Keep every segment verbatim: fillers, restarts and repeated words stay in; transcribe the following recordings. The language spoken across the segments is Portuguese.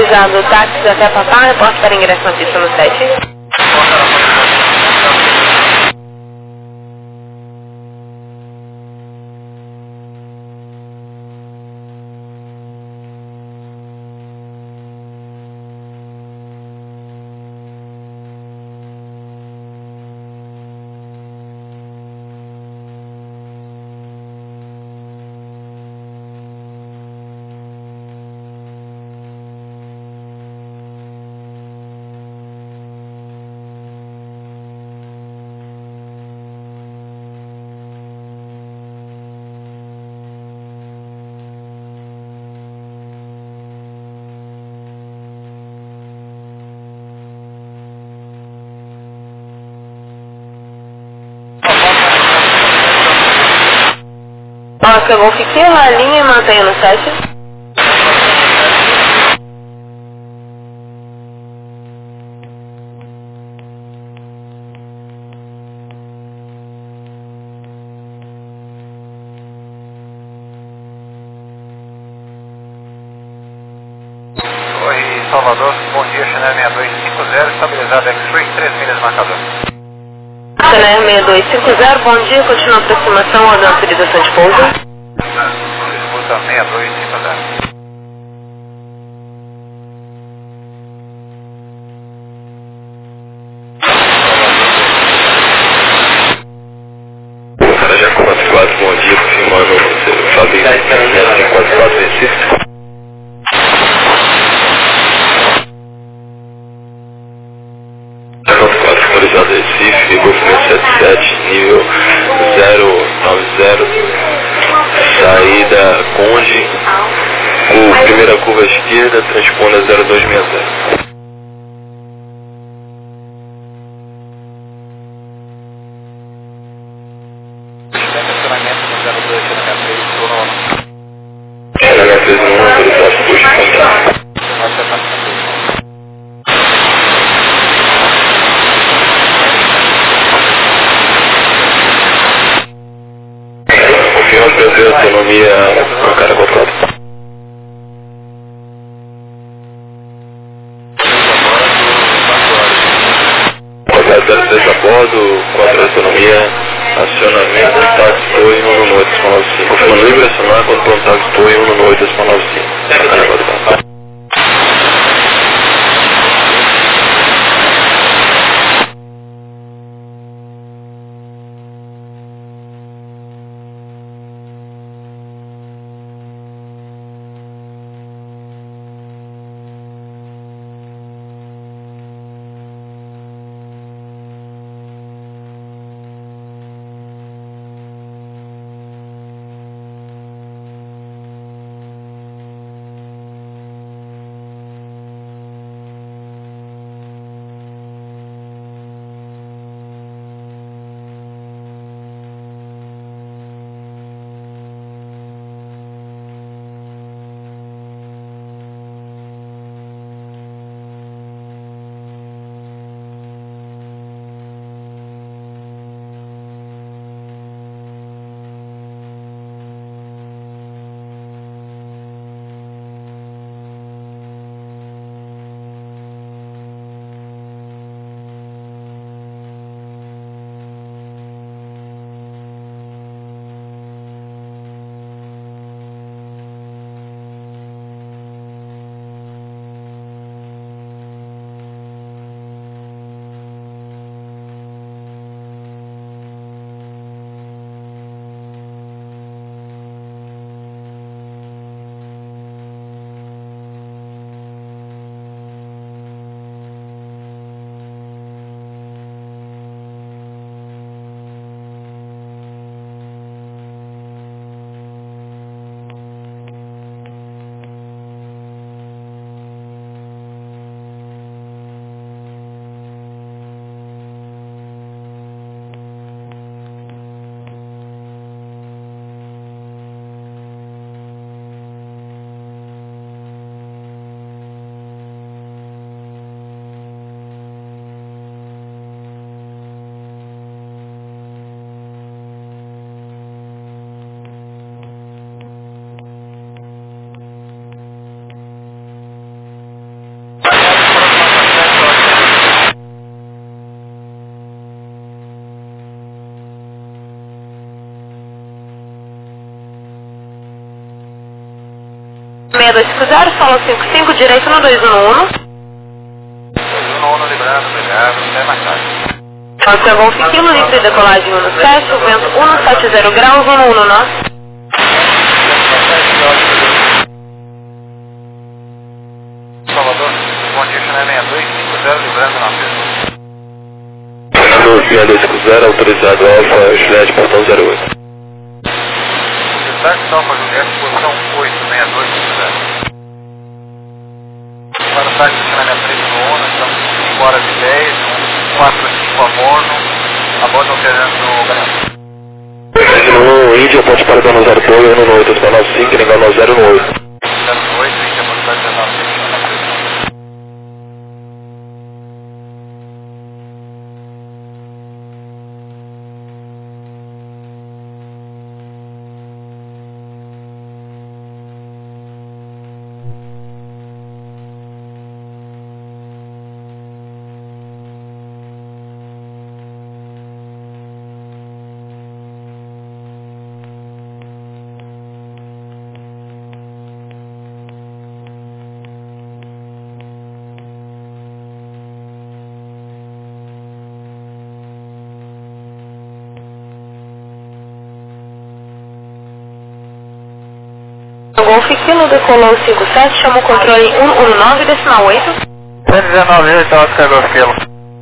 utilizando táxis até Papá, reporte para ingresso na pista no sete. Oscar Golf, fiqueira a linha e mantenha no sete. Oi, Salvador, bom dia, Chanel seis dois cinco zero, estabilizado X-Ray, três milhas marcador. Chanel seis dois cinco zero, bom dia, continua a aproximação, ordem autorização de pouso. Escuta seis dois cinco zero. Carajá quatro quatro, bom dia, confirmando o Fabinho quatro quatro Recife. quatro quatro, finalizado Recife, Golf setenta e sete, nível zero nove zero, saída Conde, cu, primeira curva esquerda, transponda zero dois seis zero. Estacionamento no zero dois, Chanel três, turno Chanel três um, autorizado, puxa e contato. Confirma prazer, autonomia, com cara quatro quatro. zero três a bordo, quatro autonomia, acionamento, táxi Toei um no oito nove cinco. Confirmando livre acionar quando pronto táxi Toei um no oito nove cinco. Cara quatro quatro. dois cinco zero, solo cinco cinco, direito no dois um um. dois um um, librando, obrigado, até mais tarde. Oscar Golf Kilo, livre decolagem um sete, o vento um sete zero graus, um um nós. Salvador, bom dia, China seis dois cinco zero, librando na pista. Fernando seis dois cinco zero, autorizado Alfa, Juliette, portão zero oito. Destaque Alfa Juliette, posição oito seis dois cinco zero. Para o táxi China sessenta e três no ONU, estamos cinco horas e dez, quatro cinco a bordo, a bordo operando no Brasil. No Índia, ponte para Dona zero dois, um oito, para nove cinco, Ningal zero oito. zero oito, Índia, ponte para dezenove, China na pressão. Golf Kilo, decolou cinco sete, chama o controle um um nove, decimal oito. cento e dezenove, oito, Oscar Golf Kilo.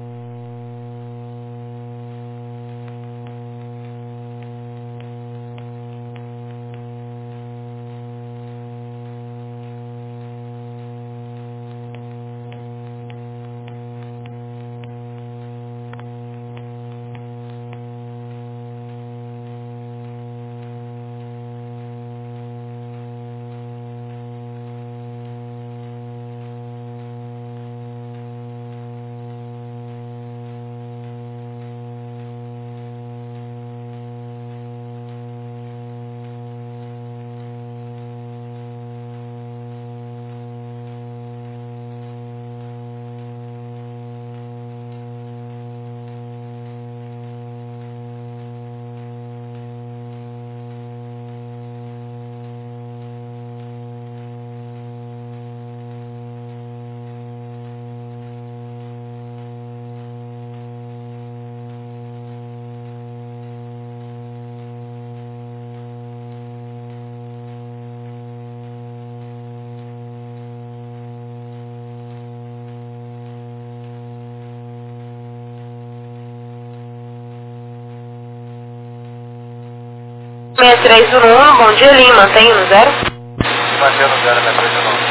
seis três um um, bom dia, Lima, mantenha no zero. Mantenha no zero, seis três um um.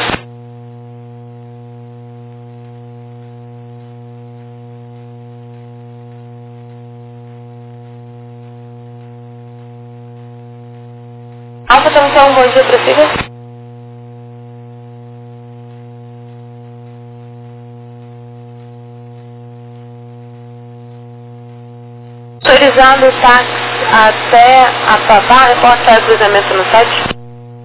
Alfa Tanção, bom dia, prossiga. Autorizado o táxi até a Pavá, reporta o cruzamento no sete.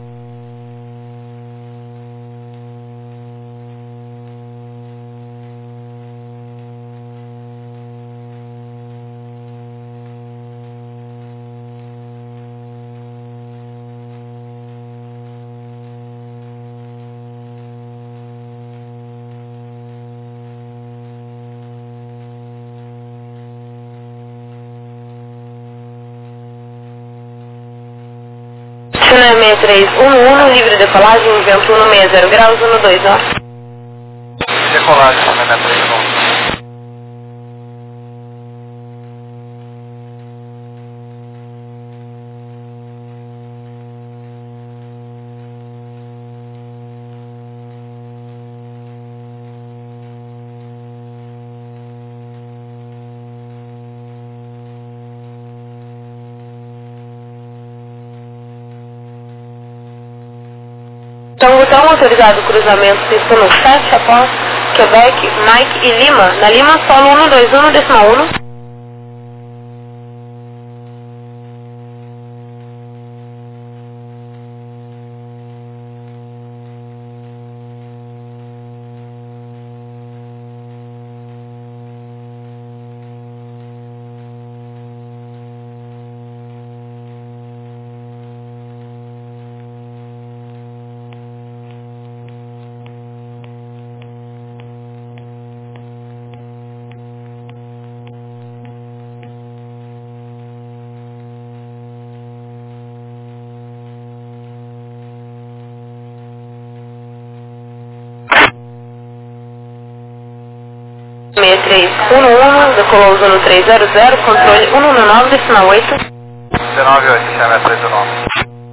China seis três um um, livre decolagem, vento um seis zero graus, um dois nós. Decolagem, China seis três um um. Então, botão autorizado cruzamento pista no sete após Quebec, Mike e Lima. Na Lima, solo um dois um, decimal um. três um um, decolou Zulu três zero zero, controle um um nove, decimal oito. dezenove oito, chama três nove.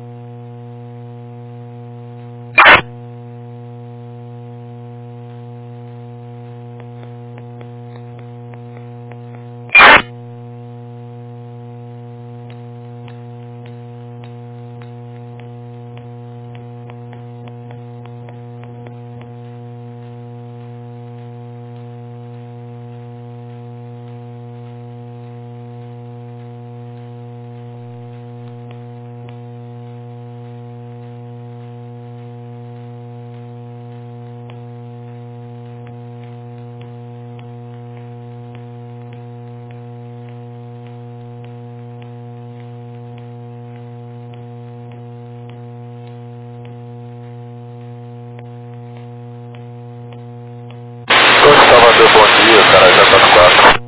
Salvador, bom dia, cara, já tá no quatro.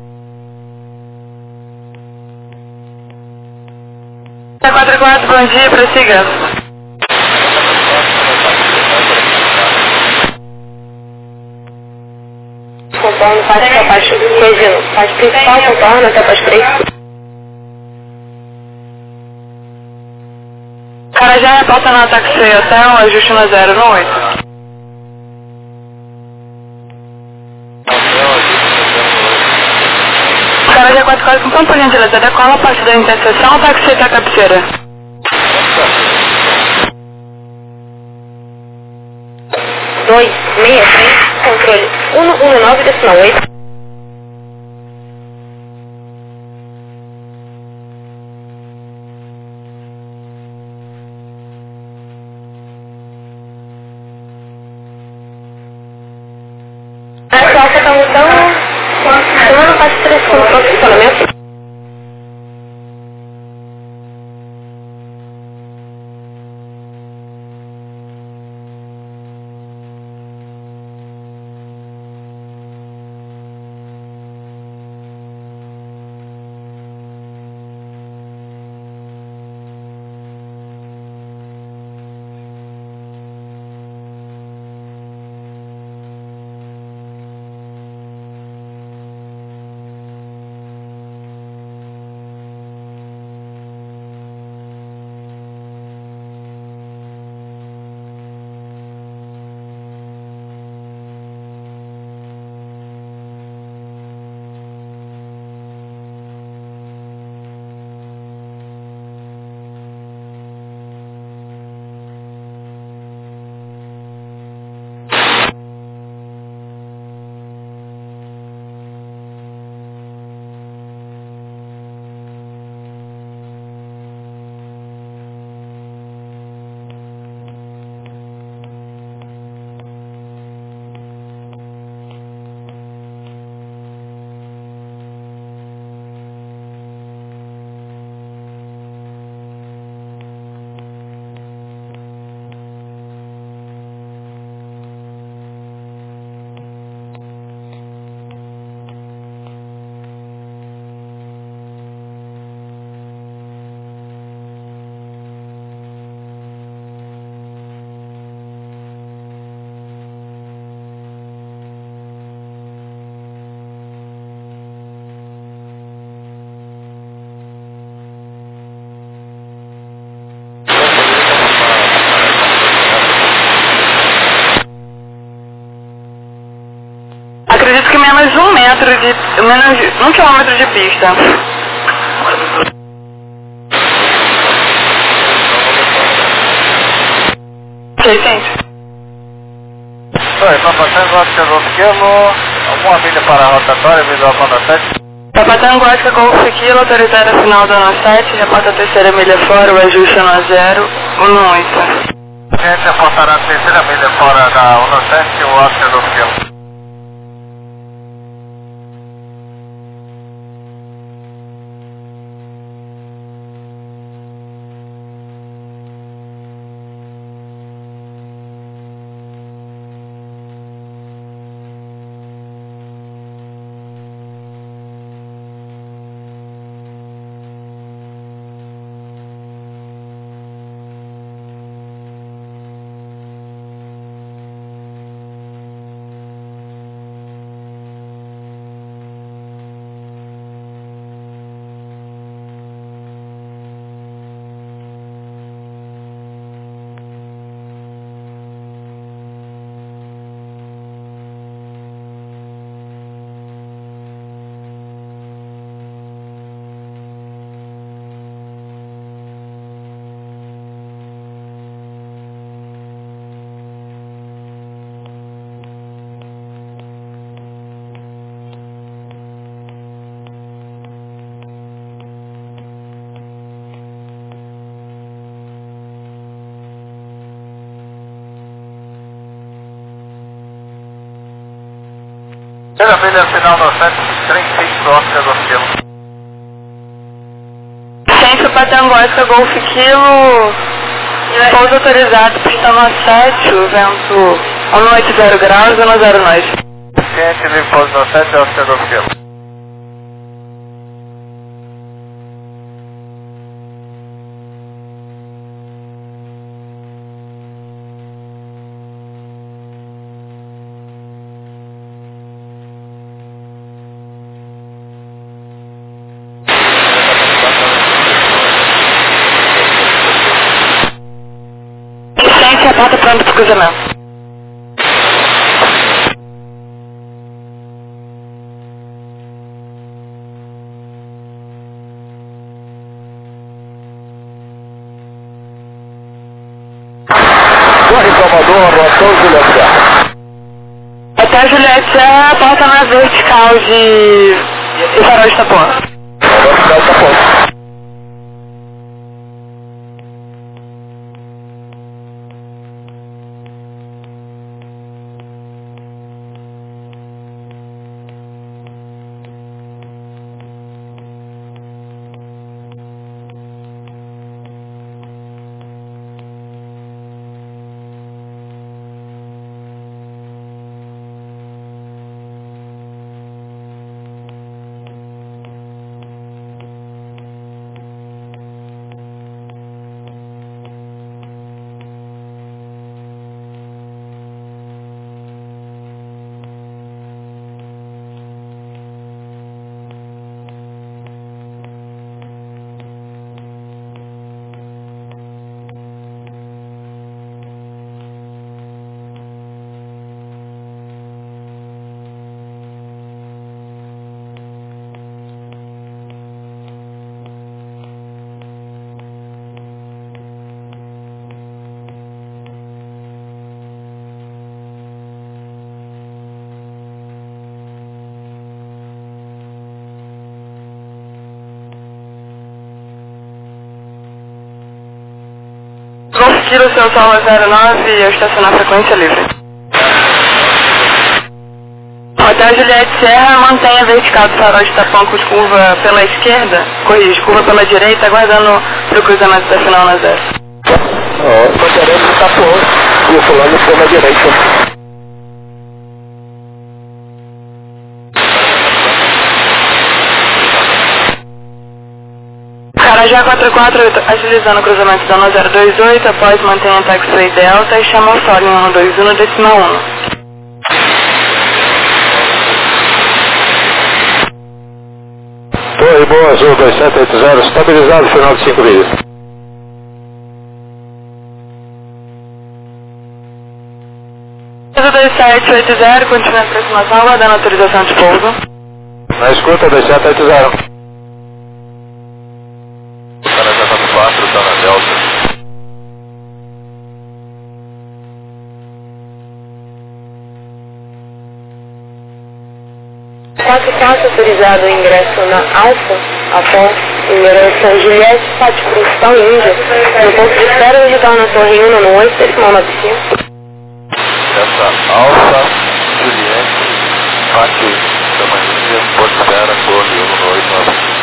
quatro quatro, bom dia, prossiga. Contorno, parte capaz, corrigindo, parte principal, contorno, até parte três. Cara, já reporta no ataque C até o ajuste no zero no oito. Cara, já quatro quatro, então, por gentileza, decola a parte da interseção, ataque C até a cabeceira. dois seis três, controle um um nove, decimal oito. Essa alça tá mudando, semana parte três com posicionamento. Acredito que menos um metro de... menos um quilômetro de pista. seiscentos. Oi, Papa Tango, Oscar Golf Kilo, alguma milha para a rotatória, visual Honda sete. Papa Tango, Oscar Golf Kilo, autorizada a final do ano sete, reporta a terceira milha fora, o ajuste no zero, no oito. Gente, reportará a terceira milha fora da Honda sete, o Oscar Golf Kilo. Primeira milha final no sete trinta e cinco, Oscar Golf Kilo. Centro Patango, Oscar Golf Kilo. Pouso autorizado, pista no sete, o vento à noite zero graus, zona zero noite. Ciente, livre pouso no sete, Oscar Golf Kilo. Licença, porta pronto para o cruzamento. Torre Salvador, Hotel Juliette Serra. Até Juliette Serra, porta na vertical de... de farol de Itapuã. Vertical de Itapuã. Golf Kilo, seu solo zero nove e eu estacionar frequência livre. Hotel Juliette Serra, mantenha vertical do farol de Itapuã com curva pela esquerda, corrige, curva pela direita, aguardando para o cruzamento da final na zero. Ó, manteremos Itapuã, circulando pela direita. Carajá quatro quatro, agilizando o cruzamento da zona zero dois oito, após mantenha taxiway Delta e chama o Sol em um dois um, decimal um. Torre Boa Azul dois sete oito zero, estabilizado, final de cinco milhas. dois sete oito zero, continua a aproximação, aguardando autorização de pouso. Na escuta, dois sete oito zero. quatro, está na Delta. quatro quatro, autorizado o ingresso na Alfa, após numeração Juliette, Pátio Principal Índia, no ponto de espera e retorno na Torre um no oito, decimal nove cinco. Essa Alfa, Juliette, Pátio tamanho Índia, ponto de espera, Torre um no oito nove cinco.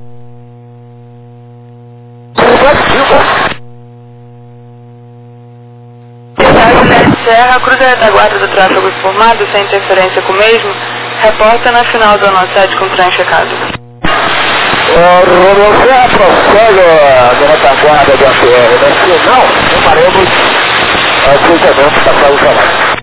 Serra, cruza a retaguarda do tráfego informado, sem interferência com o mesmo, reporta na final do nosso site com trem checado. Rodoviária prossegue a retaguarda do A P R. No final, tomaremos o cruzamento da Paulo Camargo.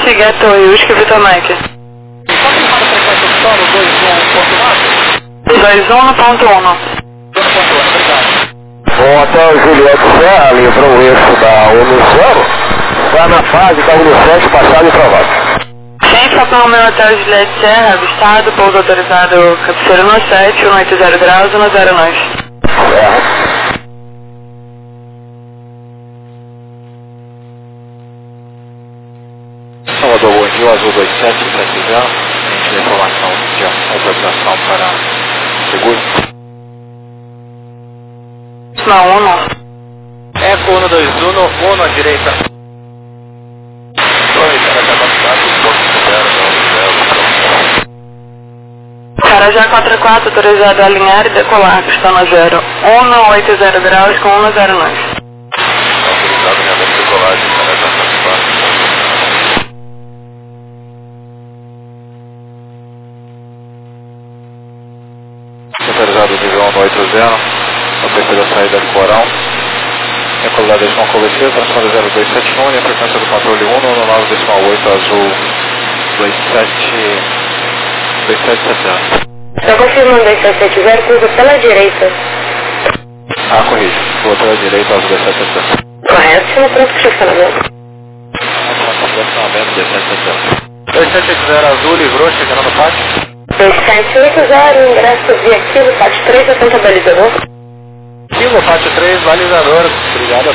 Whisky Ghetto e Whisky Vitor Mike. Qual que fala a frequência opção no dois um ponto nove? dois um no ponto um. dois um ponto um, obrigado. O Hotel Juliette Serra, livrou o eixo da Unicelo, está na fase da Unicelo passado e provado. Ciência para o meu Hotel Juliette Serra, avistado, pouso autorizado, cabeceiro no sete, um oito zero graus, um zero nós. Certo. Salvador, bom dia, Azul dois sete sete zero, a gente tem informação de autorização para seguro. Na um. Eco um dois um, um à direita. Oi, cara, já passado, ponto zero, zero, Carajá quatro quatro, autorizado a alinhar e decolar, pistão no zero, um oito zero graus com um zero nós. autorizado realmente decolagem, cara, já passado. Autorizado nível um oito zero, a frequência da saída do coral. Recolhida decimal coletiva, transponder zero dois sete um e a frequência do controle um no nove decimal oito azul dois sete sete zero. Está confirmando dois sete sete zero, curva pela direita. Ah, corrige. Vou pela direita azul dois sete sete zero. Correto, no pronto de estacionamento. Estacionamento dois sete sete zero. dois sete sete zero azul, livrou, chegando no pátio. dois sete oito zero, ingresso via quilo, pátio três, atenta balizador. Kilo, pátio três, balizador. Obrigado.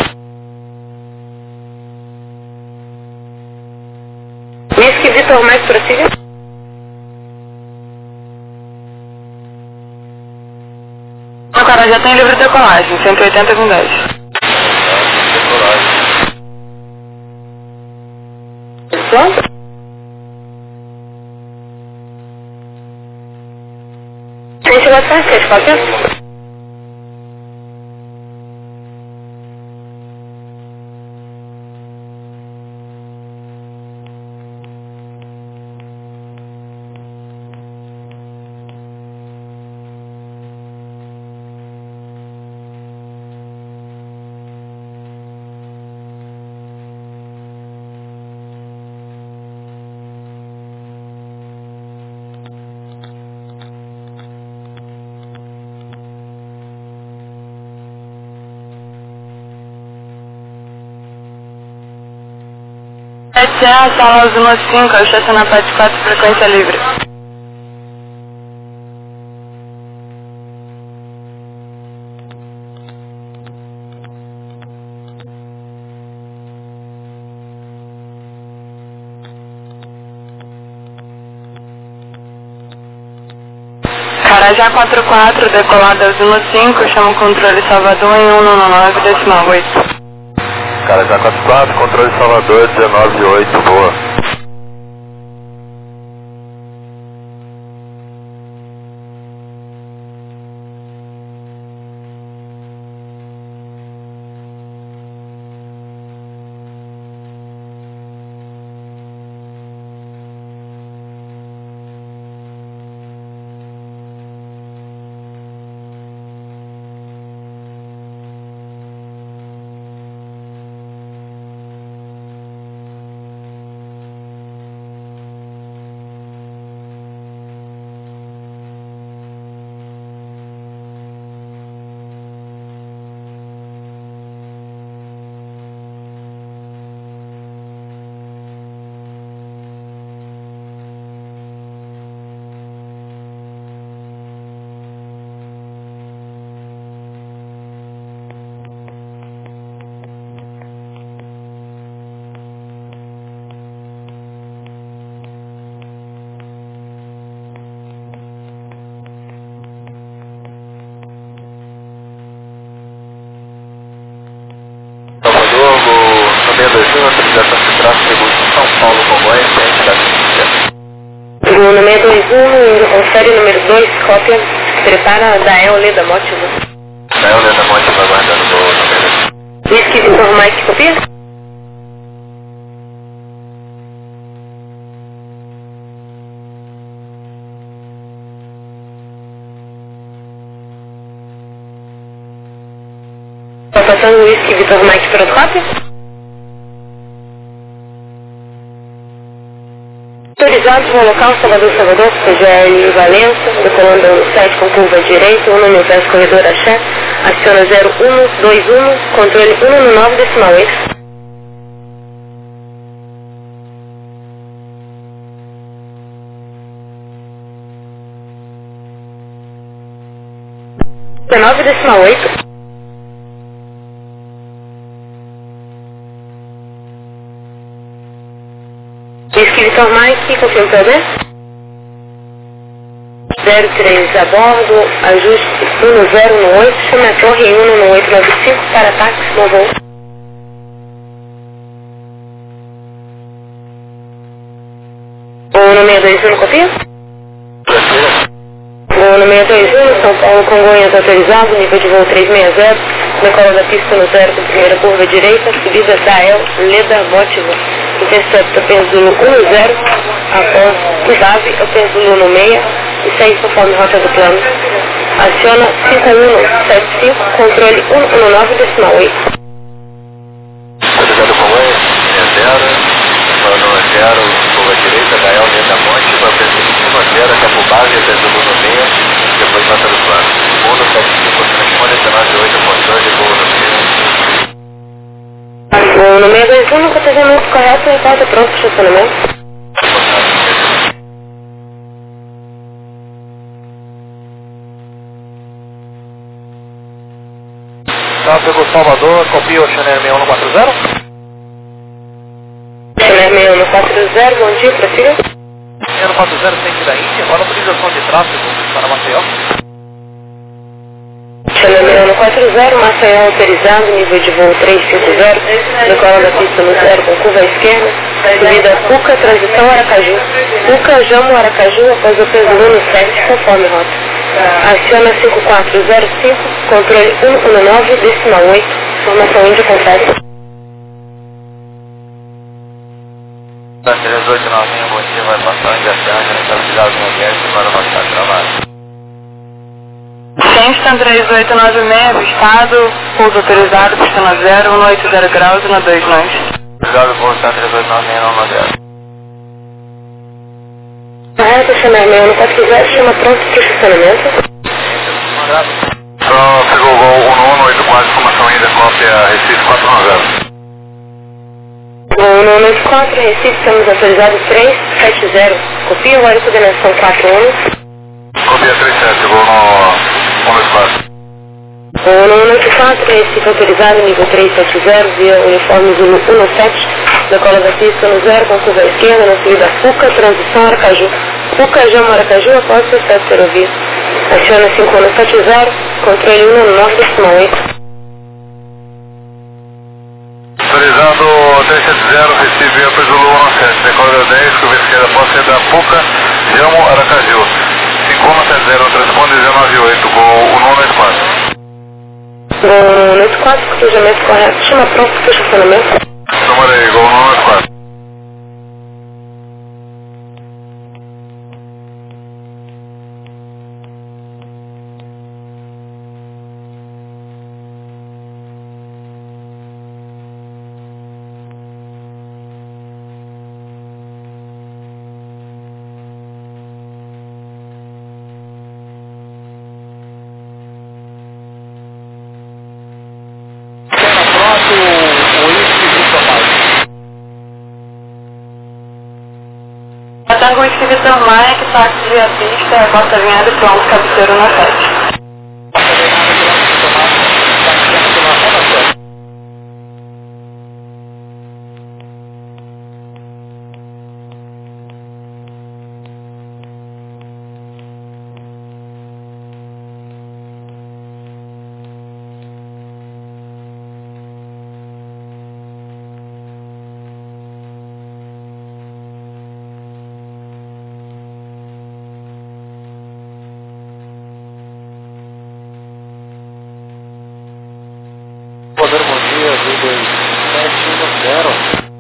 Whisky Vitor Mike, prossiga. O cara já tem livre decolagem, cento e oitenta com dez. Pronto? Gente, vai estar aqui, pode ser? sete A, sala azul cinco, eu estacionar pátio quatro, frequência livre. Carajá quatro quatro, decolada azul cinco, chama o controle Salvador em um nove decimal oito. Carajá quatro quatro, controle Salvador dezenove oito, boa. seis dois um, autorização de tráfego de São Paulo, Congonhas, ciente da polícia. No seis dois um, confere número dois, cópia, prepara da Eole da Mótiva. Da Eole da Mótiva, aguardando no número. Whisky Vitor Mike, copia? Está passando o Whisky Vitor Mike para o cópia? autorizados no local Salvador Salvador, C G L Valença, decolando sete com curva direita, um no inverso corredor Axé, aciona zero um dois um, controle um no nove decimal oito. dezenove decimal oito. Whisky Vitor Mike, confirma para ver. zero três a bordo, ajuste um no zero no oito, chame a torre um no oito nove cinco para táxi no voo. Voo no seis dois um, copia? Voo no seis dois um, São Paulo Congonhas autorizado, nível de voo trezentos e sessenta, decola da pista no zero com primeira curva direita, subida Israel, Leda, Bótiva, intercepta Penzulo um no zero, após Ave, o Penzulo no meia, e seis conforme rota do plano. Aciona cinco um sete cinco, controle um um nove decimal oito. Obrigado, Congonhas, linha zero, plano zero, curva direita, Israel, Leda, Bótiva, Penzulo um a zero, Campo Base, Penzulo no meia, depois rota do plano. um sete cinco, telefone, dezenove oito, controle, voo no meia. Voo no seis dois um, protegimento correto e pauta pronto para estacionamento. Tráfego Salvador, copia o Chanel seis um quatro zero. Chanel seis um quatro zero, bom dia, prossiga. seis um quatro zero, centro da Índia, qual a autorização de tráfego para Maceió? Chanel seis um quatro zero, Maceió autorizado, nível de voo trezentos e cinquenta, decola da pista no zero com curva à esquerda, subida Puca, transição Aracaju. Puca, Jamo, Aracaju, após o Penzulo no sete, conforme rota. Aciona cinco quatro zero cinco, controle um um nove, decimal oito, informação Índia completa. três oito nove, bom dia, vai passar em Gaciana, estabilidade no ambiente para baixar trabalho. Kingston três oito nove seis, avistado, pouso autorizado, pista no zero, um oito zero graus e no dois nós. Obrigado, pouso três oito nove seis, não no zero. Correto, Chanel seis um quatro zero, chama pronto para o estacionamento. Então, pegou o voo um um oito quatro, informação ainda, cópia Recife quatro um zero. Voo um oito quatro, Recife, estamos autorizados três sete zero. Copia agora a coordenação quatro um. Copia três sete, voo no um oito quatro. Voo um oito quatro, Recife autorizado, nível trezentos e setenta, via uniforme Zulu um sete, decola da pista no zero com curva à esquerda, na subida Puca, transição Aracaju. Puca, Jamo, Aracaju, após o sucesso ferrovia. Aciona cinco um sete zero, controle um nove decimal oito. Autorizado trezentos e setenta, Recife, Via Zulu um sete, decola da dez, curva esquerda, após da Puca, Jamo, Aracaju. cinco um sete zero, transponder dezenove oito, voo um oito quatro. Voo um oito quatro, cruzamento correto, chama pronto para o estacionamento. Número aí, voo um oito quatro. Tango Whisky Vitor Mike, táxi de pista, porta vinhada pronto, cabeceiro na sete. Poder, bom dia, dois dois sete um zero.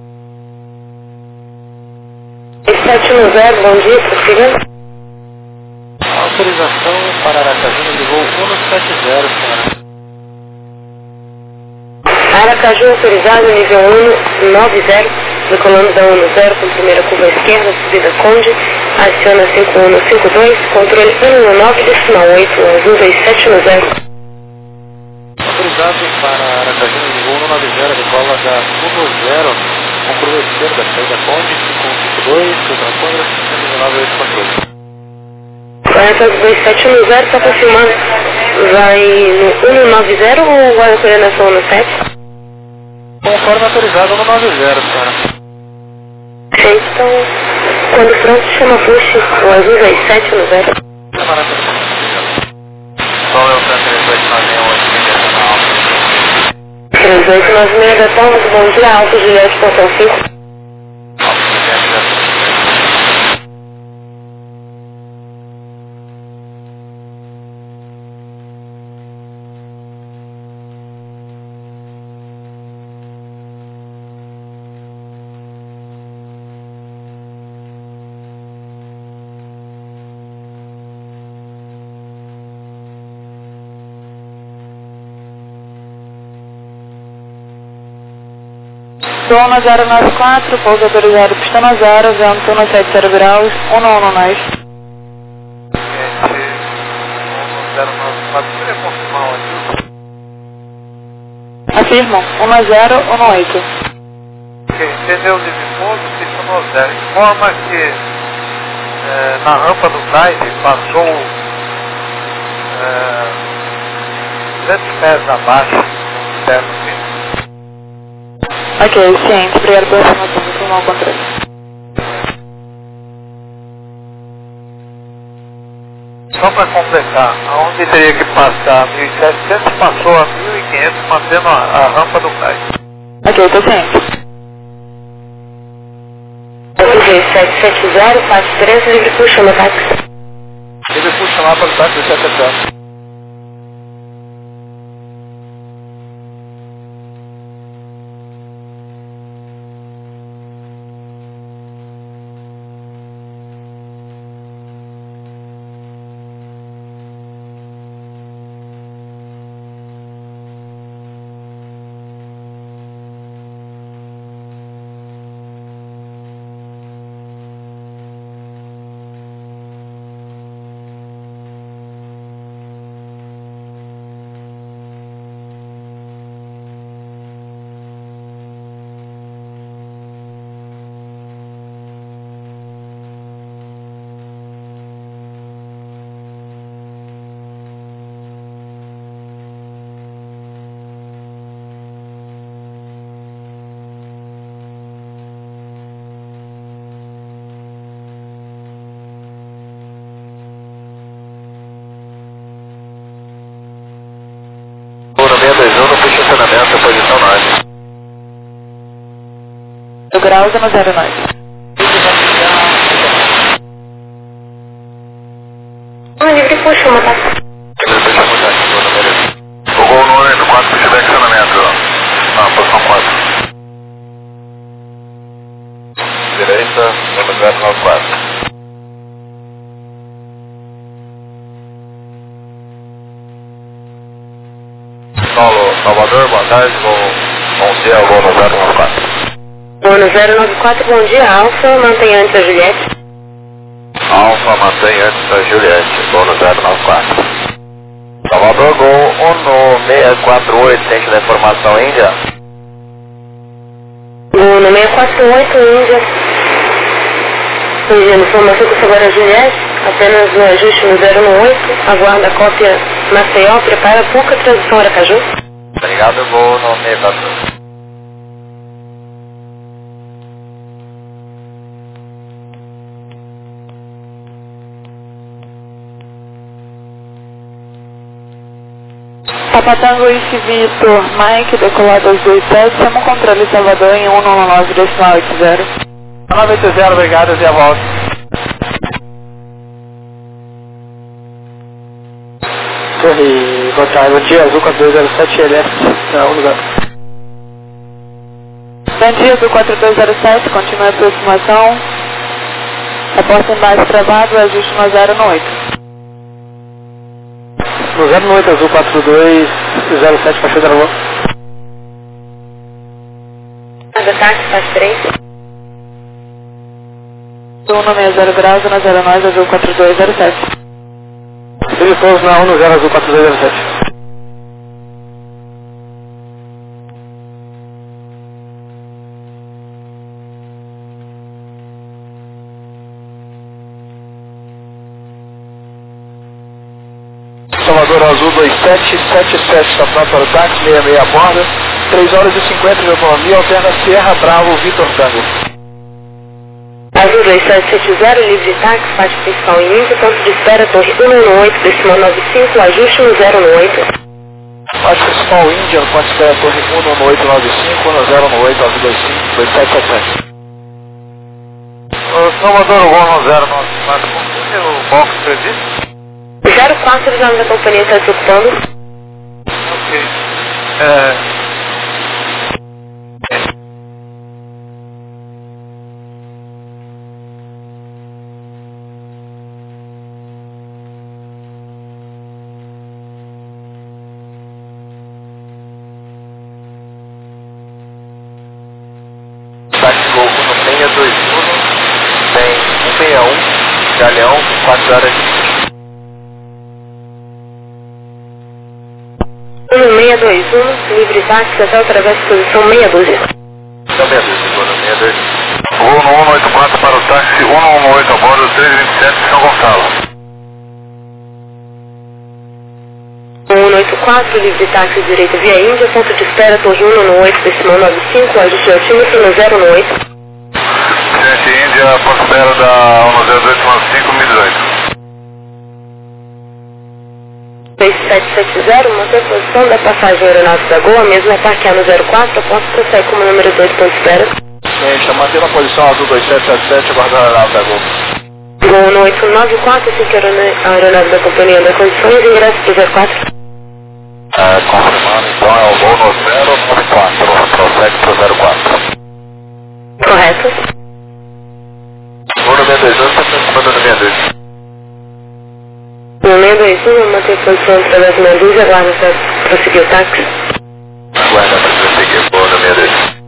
sete um zero, bom dia, prossiga. Autorização para Aracaju de voo um sete zero, senhora. Aracaju autorizado, nível um nove zero, decolando da um zero com primeira curva esquerda, subida Conde, aciona cinco um cinco dois, controle um um nove, decimal oito, azul dois sete um zero. Autorizado para Aracaju, voo um nove zero, decola da um zero, com curva esquerda, saída Conde, cinco um cinco dois, ultraconda, cinco nove oito controle. quarenta dois sete um zero, está confirmando, vai no um nove zero ou vai na coordenação no sete? Conforme autorizado no nove zero, senhora. Ok, então, quando pronto, chama push, o azul dois sete um zero. Sol é o três oito nove oito, três oito nove seis da Palmas, bom dia, Alto Juliette, portão cinco. Zona zero nove quatro, pouso autorizado, pistão zero, vento no sete zero graus, um um um nós. zero nove quatro, queria confirmar o ajuda? Afirmam, um zero um oito. Ok, entendeu o desenvolvo, pistão zero. Informa que é, na rampa do cais passou é, duzentos pés abaixo do teto dele. Ok, ciente, obrigado pela informação, vou tomar o controle. Só para completar, aonde teria que passar mil e setecentos, passou a mil e quinhentos, mantendo a, a rampa do cais. Ok, estou ciente. dois sete sete zero, faixa três, livre puxa no táxi. Ele foi chamar para o táxi sete sete zero. Posição nove. Do graus é no zero nove. Ah, livre puxa no táxi. O gol no quatro, puxa de acionamento. Ah, posição quatro. Direita, número zero nove quatro. Paulo, Salvador, boa tarde, vou, bom dia, vou no zero nove quatro. Vou no zero nove quatro, bom dia, Alfa, mantém antes a Juliette. Alfa, mantém antes a Juliette, vou no zero nove quatro. Salvador, gol um no seis quatro oito, tem que dar informação Índia. Vou no seis quatro oito, Índia. Enviando informação com agora a Juliette, apenas no ajuste no zero um oito, aguarda a cópia Maceió, prepara a pouca transição Aracaju. Obrigado, vou no seis quatro oito. Papatango e Vitor, Mike, decolado aos dois sete, chama o controle Salvador em um um nove, decimal oito zero. nove oito zero, obrigado, e a volta. Torre, boa tarde, bom dia, Azul quatro dois zero sete, L S, na um lugar. Bom dia, Azul quatro dois zero sete, continua a aproximação. Aposta embaixo travado, ajuste no zero no oito. No zero oito, Azul quatro dois zero sete, Cachorro da Rua. Casa táxi, faz três. um seis zero graus, zona zero nove, azul quatro dois zero sete. Ele pouso na um zero azul quatro dois zero sete. Salvador Azul dois sete sete sete, está pronto para o táxi, sessenta e seis a bordo, três horas e cinquenta de autonomia, alterna Sierra Bravo, Vitor Tango. Azul dois sete sete zero, livre de táxi, faixa principal em Índia, ponto de espera, torre cento e dezenove, decimal noventa e cinco, ajuste um zero oito. Faixa principal Índia, ponto de espera, torre cento e dezenove noventa e cinco, um zero oito, azul dois cinco, dois sete sete sete. Salvador um zero nove quatro, como é o box de serviço? zero quatro, o nome da companhia está desocupando. Ok. É... Táxi Gol no seis dois um, tem cento e sessenta e um, Galeão, quatro horas de um seis dois um, livre táxi até através de posição meia dúzia. Então, meia dúzia, Gol no seis dois um. Gol no cento e oitenta e quatro para o táxi cento e dezenove a bordo trezentos e vinte e sete, São Gonçalo. cento e oitenta e quatro, livre táxi direita via Índia, ponto de espera, torre cento e dezenove, decimal noventa e cinco, ajuste altímetro no zero oito. Gente, Índia, ponto de espera da um zero oito nove cinco, mil e dezoito. dois sete sete zero, manter a posição da passagem aeronáutica da Gol, a mesma é parquear no zero quatro, após prosseguir como número dois, ponto de espera. Gente, mantendo a posição azul dois sete sete sete, aguardando a aeronave da Gol. Gol no oito nove quatro, assim que a aeronave da companhia da condições, ingresso para o zero quatro. É, confirmando, então é o Gol no zero nove quatro, prossegue para o zero quatro. Correto. Gol no seis dois um, está transformando no seis dois. No seis dois um, manter a posição através de meia dúzia, aguarda para prosseguir o táxi. Aguarda para prosseguir, Gol no seis dois.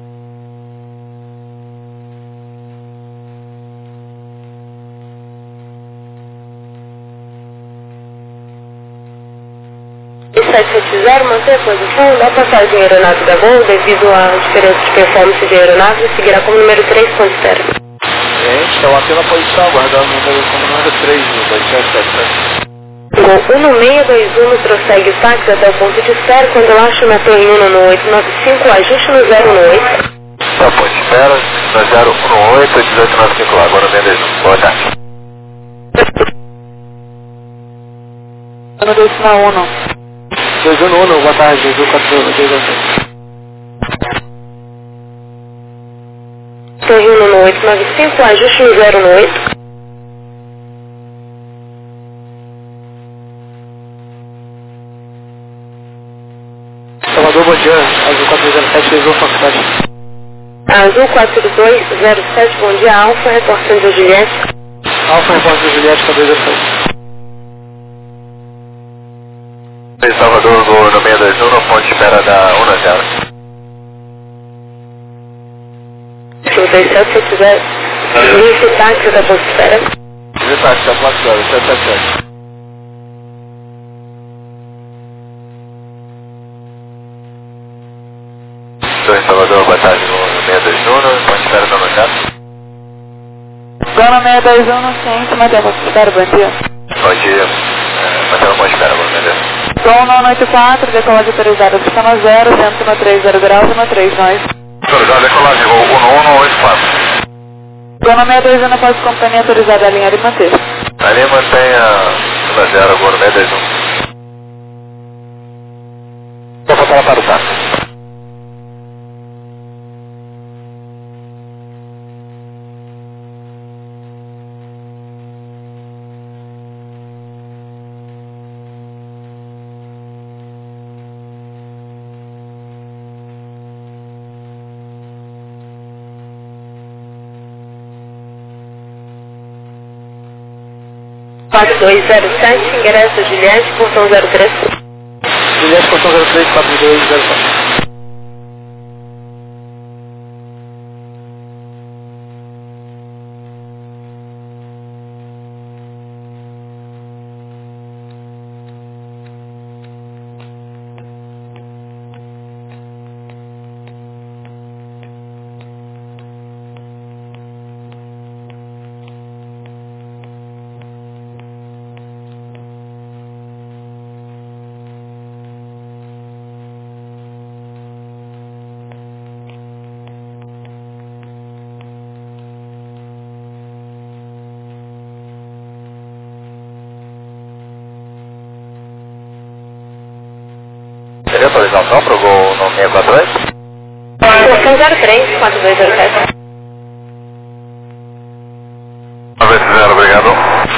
sete sete zero, manter a posição da passagem aeronáutica da Gol, devido à diferença de performance de aeronave, seguirá como número três, ponto de espera. Gente, está mantendo a posição, aguardando o número como número três, dois sete sete sete. Gol um seis dois um, prossegue o táxi até o ponto de espera, quando eu acho na torre cento e oito nove cinco, ajuste no zero oito. Tá, ponto de espera, no zero um oito, dezoito nove cinco lá, agora no seis dois um. Boa tarde. No decimal um. dois um um, boa tarde, azul quatro dois zero sete. Torre cento e oito nove cinco, ajuste no zero oito. Salvador, bom dia, azul quatro dois zero sete, Lisboa, faculdade. Azul quatro dois zero sete, bom dia, Alfa, reportando a Juliette. Alfa, repórter Juliette, quatro dois zero sete. Salvador, Gol no seis dois um, no ponto de espera da um zero. dois sete sete zero, livre táxi da ponto de espera. Livre táxi, está pronto, sete sete sete. Estou em Salvador, boa tarde, Gol no seis dois um, no ponto de espera da um zero. Zona seis dois um, no ciente, manter a ponto de espera, bom dia. Bom dia, é, mantendo a ponto de espera, Gol no seis dois um. Som nove oito quatro, decolagem autorizada, sistema zero, vento no três zero graus, no três nós. Autorizado, decolagem, Gol um um oito quatro. Zona seis dois um, após companhia autorizada, alinhar e manter. Ali mantenha um zero, Gol no seis dois um. Vou voltar para o táxi. quatro dois zero sete, ingresso Juliette, portão zero três. Juliette, portão zero três, quatro dois zero sete. autorização para o gol no seis quatro oito? Estação zero três, quatro dois zero sete. nove zero, obrigado.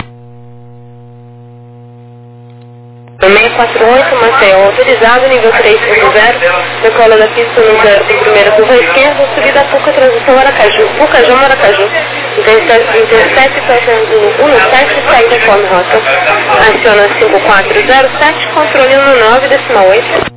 No seis quatro oito, Maceió, autorizado, nível três ponto zero, decola da pista no zero com primeira curva esquerda, subida Puca, transição Aracaju, Pucajão, Aracaju, intercept para um sete, saída com rota, aciona cinco quatro zero sete, controle um nove, decimal oito.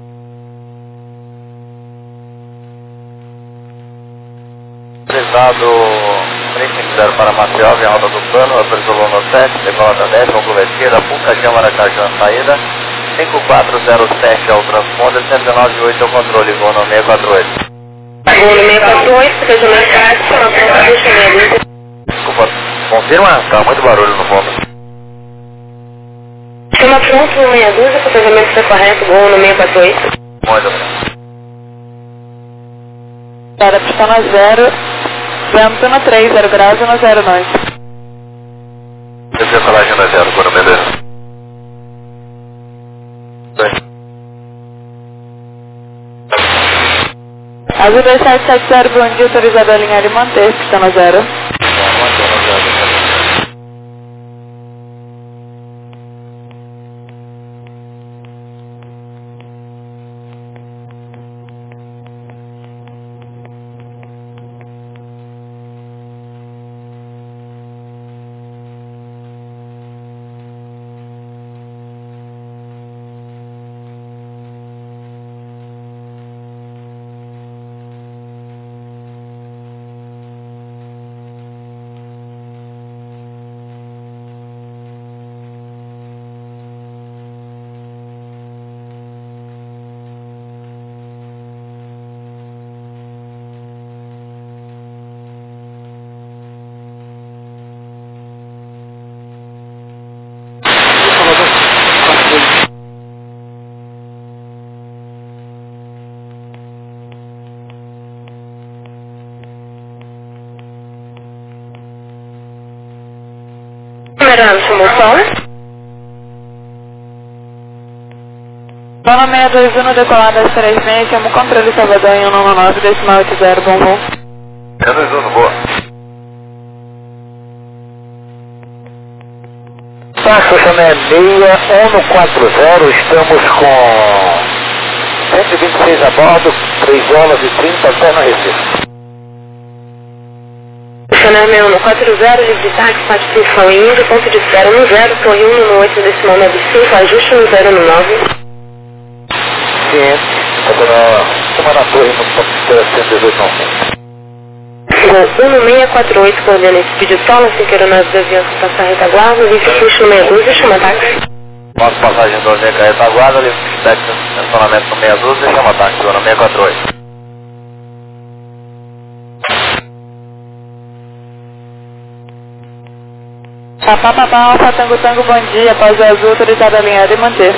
Autorizado três cinco zero para Maceió, via roda do plano, autorizou no sete, decola da décima, curva esquerda, Pucajão, Aracaju, saída, cinco quatro zero sete é o transponder, cento e nove oito é o controle, gol no seis quatro oito. Gol no seis quatro oito, Pucajão, Aracaju, na ponta deixa meia. Desculpa, confirma? Tá muito barulho no fundo. Chama pronto no meia dúzia, o procedimento está correto, gol no seis quatro oito. Muito. Para pista na zero, vento no três, zero graus e no zero nove. Decolagem na zero, gol no Medeiros. Azul dois sete sete zero, bom dia, autorizado a alinhar e manter, pista na zero. Numerando simultão. Zona seis dois um, decolada às três e meia, chama o controle Salvador em um nove nove, decimal oito zero, bom voo. seis dois um, boa. Passo Chané meia, um quatro zero, estamos com cento e vinte e seis a bordo, três horas e trinta até na Recife. Chané seis um quatro zero, livre de táxi, participação em um, ponto de zero no zero, torre um no oito, decimal nove cinco, ajuste no zero no nove. Sim, está dando uma na torre no ponto de cento e dezoito não. Gol um no seis quatro oito, coordena esse pedido solo, assim que a aeronave do avião se passar a retaguarda, livre puxa no meia dúzia, chama táxi. Nossa passagem do Ozeca a retaguarda, livre de táxi, estacionamento no meia dúzia, chama táxi, gol no seis quatro oito. Papá, papá, alfa, tango, tango, bom dia, após o azul, autorizado a alinhar e manter.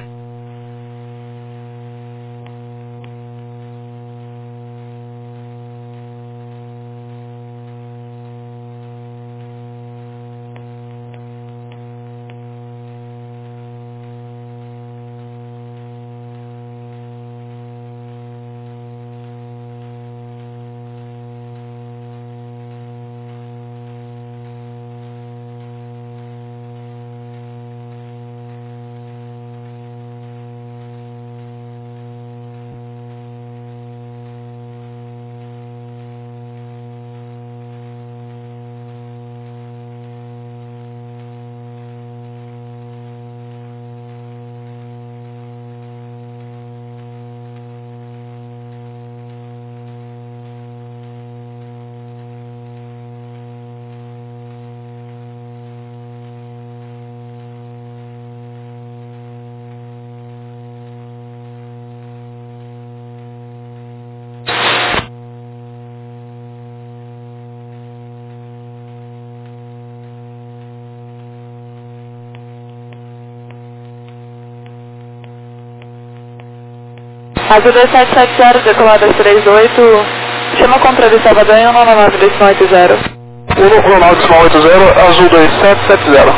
Azul dois sete sete zero, decolada às três oito, chama o controle Salvador em um nove nove, decimal oito zero. um nove nove, decimal oito zero, Azul dois sete sete zero.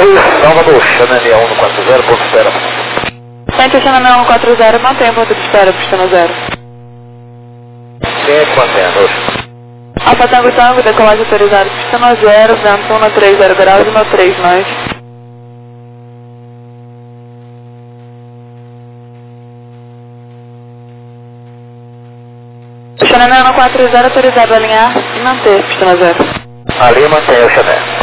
Salvador, Xanania um quatro zero, ponto de espera. Centro Xanania um quatro zero, mantém ponto de espera, pistão zero. Sempre mantendo. Alfa Tango Tango, decolagem autorizada, pistão zero, vento um três zero graus, um três nós. Xanania um quatro zero, autorizado a alinhar e manter, pistão zero. Ali mantém o Xanania.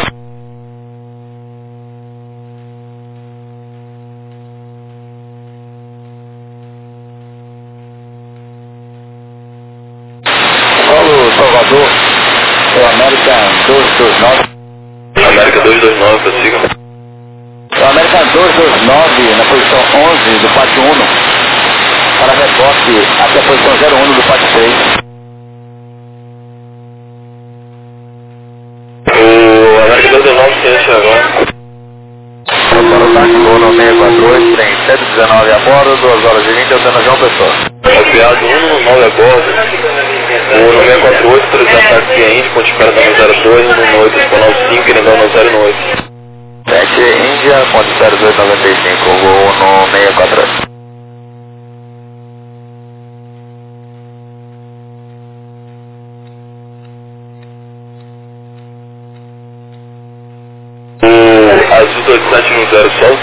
Salvador, é o América dois dois nove. América dois dois nove, prossiga. É o América dois dois nove na posição onze do pátio um, para rebote até a posição zero um do pátio três. O América dois dois nove ciente agora. Para o táxi Bono seis quatro oito, tem cento e dezenove a bordo, duas horas e vinte, alternando João Pessoa. Afiado um nove a bordo. O seis quatro oito, autorizado táxi Índia, ponte espera da zero dois, no oito, disponível cinco, querendo no zero oito. sete Índia, ponte espera dois noventa e cinco, voo no seis quatro oito. O Azul dois sete um zero Sol.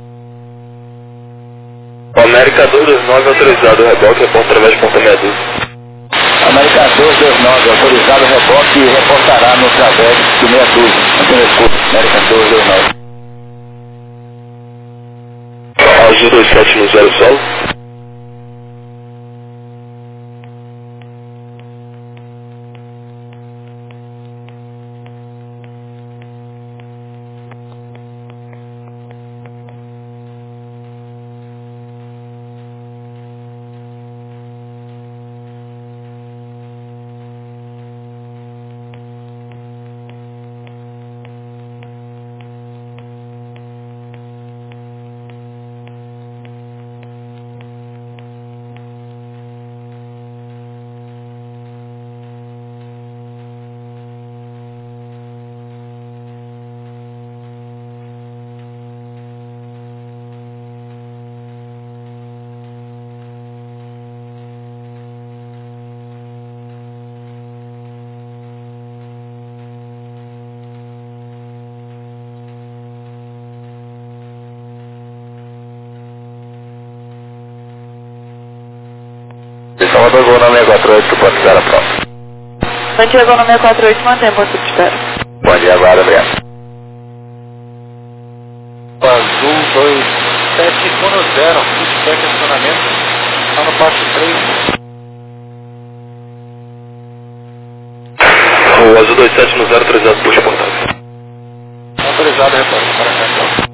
O América dois dois nove, autorizado reboque, reporta através de ponta meia dúzia. América dois dois nove, autorizado reboque e reportará no través do meia dúzia. Antônio Escudo, América dois dois nove. Azul dois sete um zero Sol. Salvador, voo no seis quatro oito, ponto zero pronto. Santiago no seis quatro oito, mantém ponto de espera. Bom dia, agora, obrigado. Azul dois sete um zero, feedback acionamento, está no pátio três. O Azul dois sete um zero, autorizado puxa portátil. Autorizado, retorno para cá, então.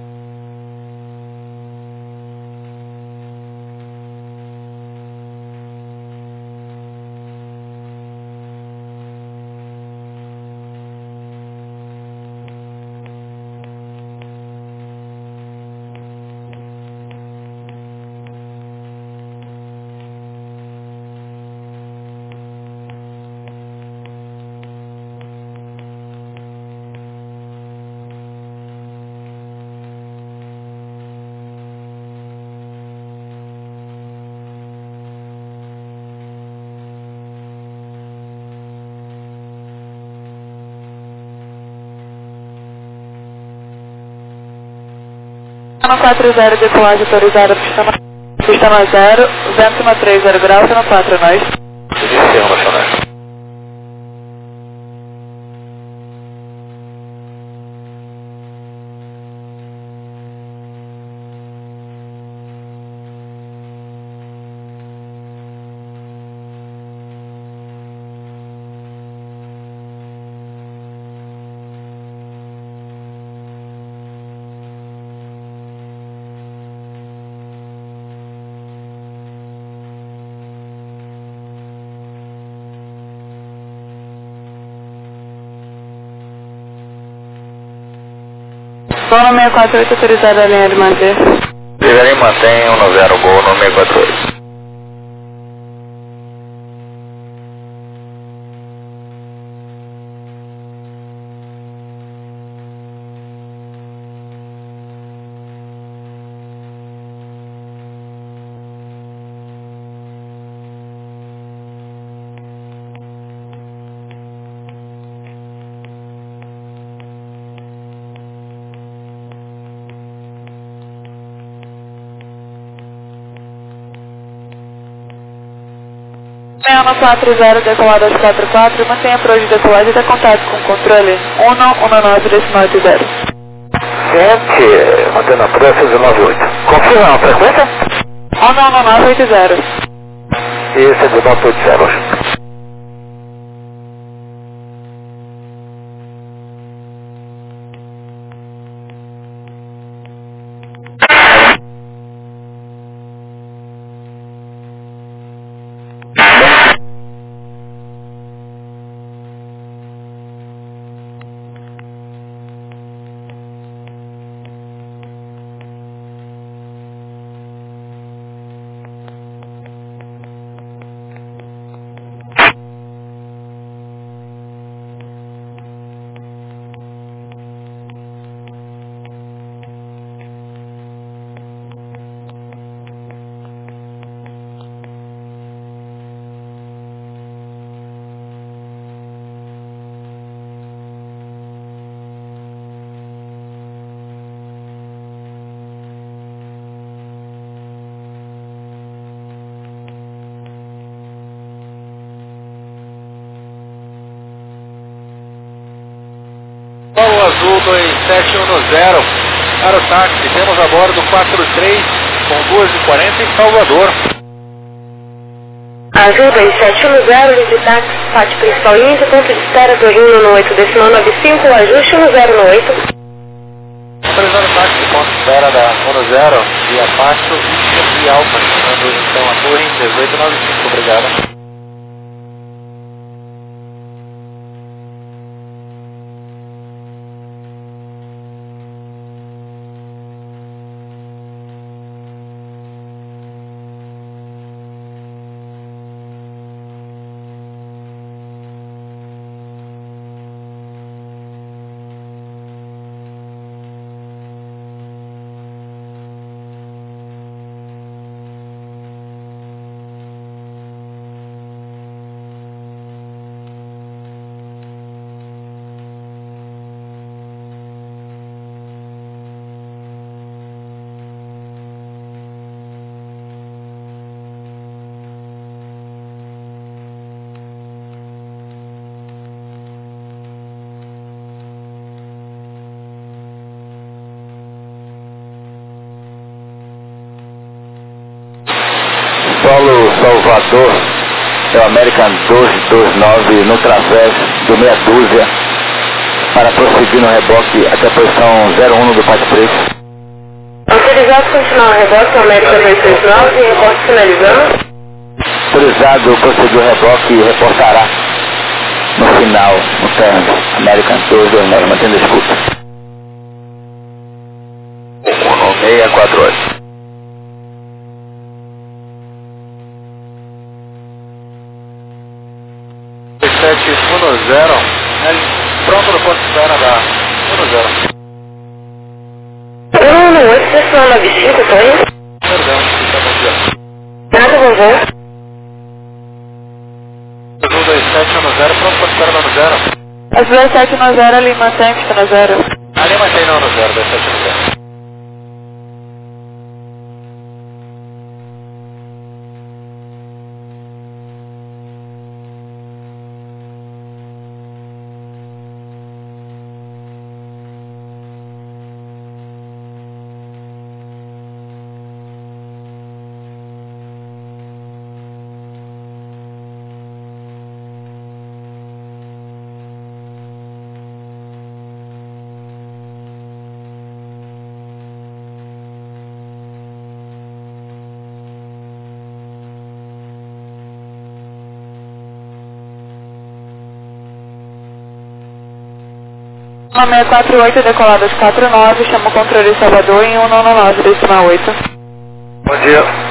No quatro zero, decolagem autorizada, pistão zero, vento no três zero graus, no quatro nós. Desceu, nacional. Voo no seis quatro oito, autorizado a linha de manter. Deverem mantém um no zero, voo no seis quatro oito. um quatro zero, decolado aos quatro quatro, mantenha para hoje decolagem e dê contato com o controle um um nove decimal oito zero. Sente, mantendo a pressa dezenove oito. Confirma a frequência? um um nove oito zero. Isso é dezenove oito zero. Paulo Azul dois sete um zero, aerotáxi, temos a bordo quatro três com duas e quarenta em Salvador. Azul dois sete um zero, livre táxi, pátio principal Índia, ponto de espera do um no oito, decimal nove cinco, ajuste um zero no oito. Autorizando o táxi, ponto de espera da um zero, via Pasto e Alfa, chamando então a torre em dezoito nove cinco, obrigado. Solo Salvador, é o American dois dois nove no través do meia dúzia para prosseguir no reboque até a posição zero um do Pátio Preto. Autorizado continuar o reboque, América dois dois nove, reboque finalizando. Autorizado prosseguir o reboque e reportará no final, no término, American dois dois nove, mantendo a escuta. um seis quatro oito. sete um zero, pronto no ponto de espera da um zero. um no oito, decimal nove cinco, Tonho. Perdão, está bom dia. Nada, bom voo. Azul dois sete um zero, pronto ponto de espera da um zero. Azul dois sete um zero, ali mantém, pista no zero. Ali mantém não no zero, dois sete um zero. um seis quatro oito, decolado aos quatro nove, chama o controle Salvador em um um nove decimal oito. Bom dia.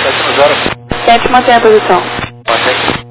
sete no zero. sete, mantém a posição. Mantém.